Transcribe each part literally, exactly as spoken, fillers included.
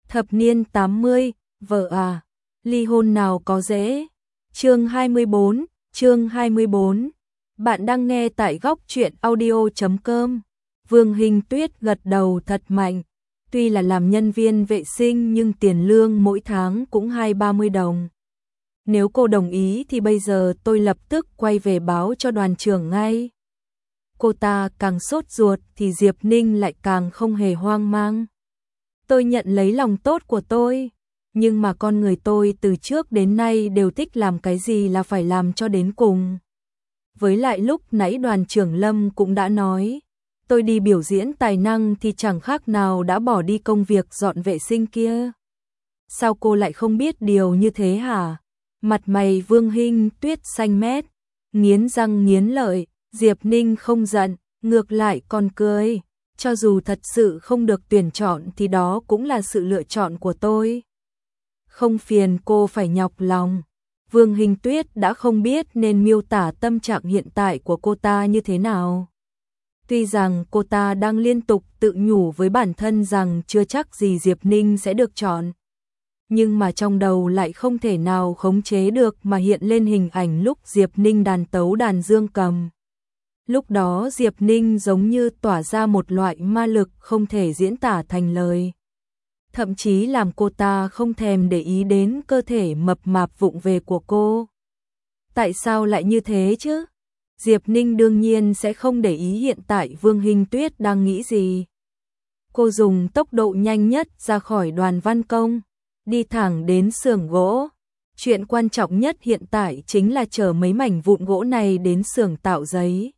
Thập niên tám mươi, vợ à, ly hôn nào có dễ. Chương hai mươi bốn, chương hai mươi bốn. Bạn đang nghe tại góc truyện audio chấm com. Vương Hình Tuyết gật đầu thật mạnh. Tuy là làm nhân viên vệ sinh nhưng tiền lương mỗi tháng cũng hai ba mươi đồng. Nếu cô đồng ý thì bây giờ tôi lập tức quay về báo cho đoàn trưởng ngay. Cô ta càng sốt ruột thì Diệp Ninh lại càng không hề hoang mang. Tôi nhận lấy lòng tốt của tôi, nhưng mà con người tôi từ trước đến nay đều thích làm cái gì là phải làm cho đến cùng. Với lại lúc nãy đoàn trưởng Lâm cũng đã nói, tôi đi biểu diễn tài năng thì chẳng khác nào đã bỏ đi công việc dọn vệ sinh kia. Sao cô lại không biết điều như thế hả? Mặt mày Vương Hình Tuyết xanh mét, nghiến răng nghiến lợi. Diệp Ninh không giận, ngược lại còn cười. Cho dù thật sự không được tuyển chọn thì đó cũng là sự lựa chọn của tôi. Không phiền cô phải nhọc lòng. Vương Hình Tuyết đã không biết nên miêu tả tâm trạng hiện tại của cô ta như thế nào. Tuy rằng cô ta đang liên tục tự nhủ với bản thân rằng chưa chắc gì Diệp Ninh sẽ được chọn. Nhưng mà trong đầu lại không thể nào khống chế được mà hiện lên hình ảnh lúc Diệp Ninh đàn tấu đàn dương cầm. Lúc đó Diệp Ninh giống như tỏa ra một loại ma lực không thể diễn tả thành lời. Thậm chí làm cô ta không thèm để ý đến cơ thể mập mạp vụng về của cô. Tại sao lại như thế chứ? Diệp Ninh đương nhiên sẽ không để ý hiện tại Vương Hình Tuyết đang nghĩ gì. Cô dùng tốc độ nhanh nhất ra khỏi đoàn văn công, đi thẳng đến xưởng gỗ. Chuyện quan trọng nhất hiện tại chính là chở mấy mảnh vụn gỗ này đến xưởng tạo giấy.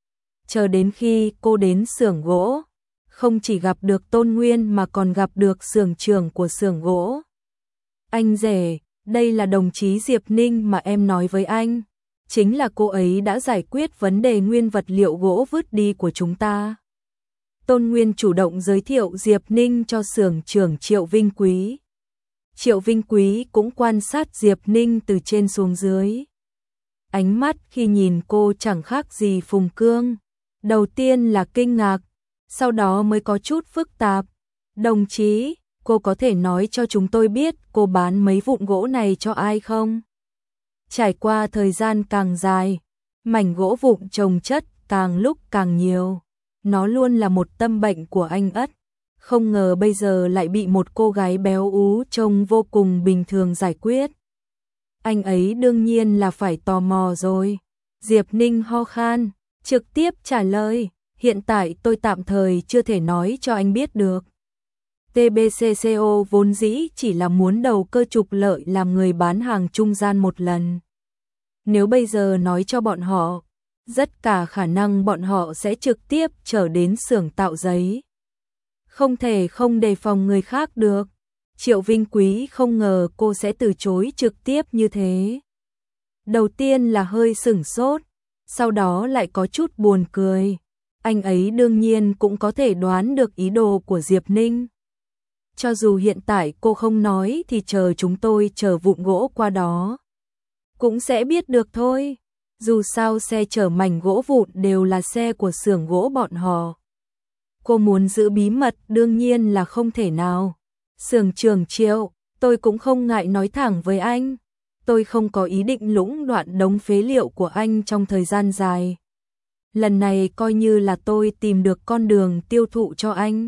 Chờ đến khi cô đến xưởng gỗ, không chỉ gặp được Tôn Nguyên mà còn gặp được xưởng trưởng của xưởng gỗ. Anh rể, đây là đồng chí Diệp Ninh mà em nói với anh. Chính là cô ấy đã giải quyết vấn đề nguyên vật liệu gỗ vứt đi của chúng ta. Tôn Nguyên chủ động giới thiệu Diệp Ninh cho xưởng trưởng Triệu Vinh Quý. Triệu Vinh Quý cũng quan sát Diệp Ninh từ trên xuống dưới. Ánh mắt khi nhìn cô chẳng khác gì Phùng Cương. Đầu tiên là kinh ngạc, sau đó mới có chút phức tạp. Đồng chí, cô có thể nói cho chúng tôi biết cô bán mấy vụn gỗ này cho ai không? Trải qua thời gian càng dài, mảnh gỗ vụn chồng chất càng lúc càng nhiều. Nó luôn là một tâm bệnh của anh Ất. Không ngờ bây giờ lại bị một cô gái béo ú trông vô cùng bình thường giải quyết. Anh ấy đương nhiên là phải tò mò rồi. Diệp Ninh ho khan, trực tiếp trả lời, hiện tại tôi tạm thời chưa thể nói cho anh biết được. tê bê xê xê o vốn dĩ chỉ là muốn đầu cơ trục lợi làm người bán hàng trung gian một lần. Nếu bây giờ nói cho bọn họ, rất cả khả năng bọn họ sẽ trực tiếp trở đến xưởng tạo giấy. Không thể không đề phòng người khác được. Triệu Vinh Quý không ngờ cô sẽ từ chối trực tiếp như thế. Đầu tiên là hơi sửng sốt, sau đó lại có chút buồn cười. Anh ấy đương nhiên cũng có thể đoán được ý đồ của Diệp Ninh. Cho dù hiện tại cô không nói thì chờ chúng tôi chở vụn gỗ qua đó cũng sẽ biết được thôi. Dù sao xe chở mảnh gỗ vụn đều là xe của xưởng gỗ bọn họ. Cô muốn giữ bí mật đương nhiên là không thể nào. Xưởng trưởng Triệu, tôi cũng không ngại nói thẳng với anh. Tôi không có ý định lũng đoạn đống phế liệu của anh trong thời gian dài. Lần này coi như là tôi tìm được con đường tiêu thụ cho anh.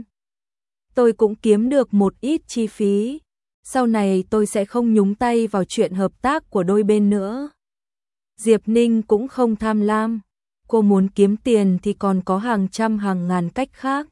Tôi cũng kiếm được một ít chi phí. Sau này tôi sẽ không nhúng tay vào chuyện hợp tác của đôi bên nữa. Diệp Ninh cũng không tham lam. Cô muốn kiếm tiền thì còn có hàng trăm hàng ngàn cách khác.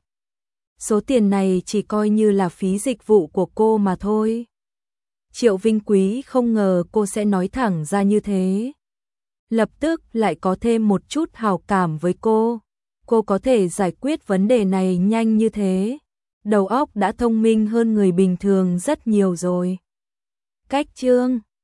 Số tiền này chỉ coi như là phí dịch vụ của cô mà thôi. Triệu Vinh Quý không ngờ cô sẽ nói thẳng ra như thế. Lập tức lại có thêm một chút hảo cảm với cô. Cô có thể giải quyết vấn đề này nhanh như thế. Đầu óc đã thông minh hơn người bình thường rất nhiều rồi. Cách chương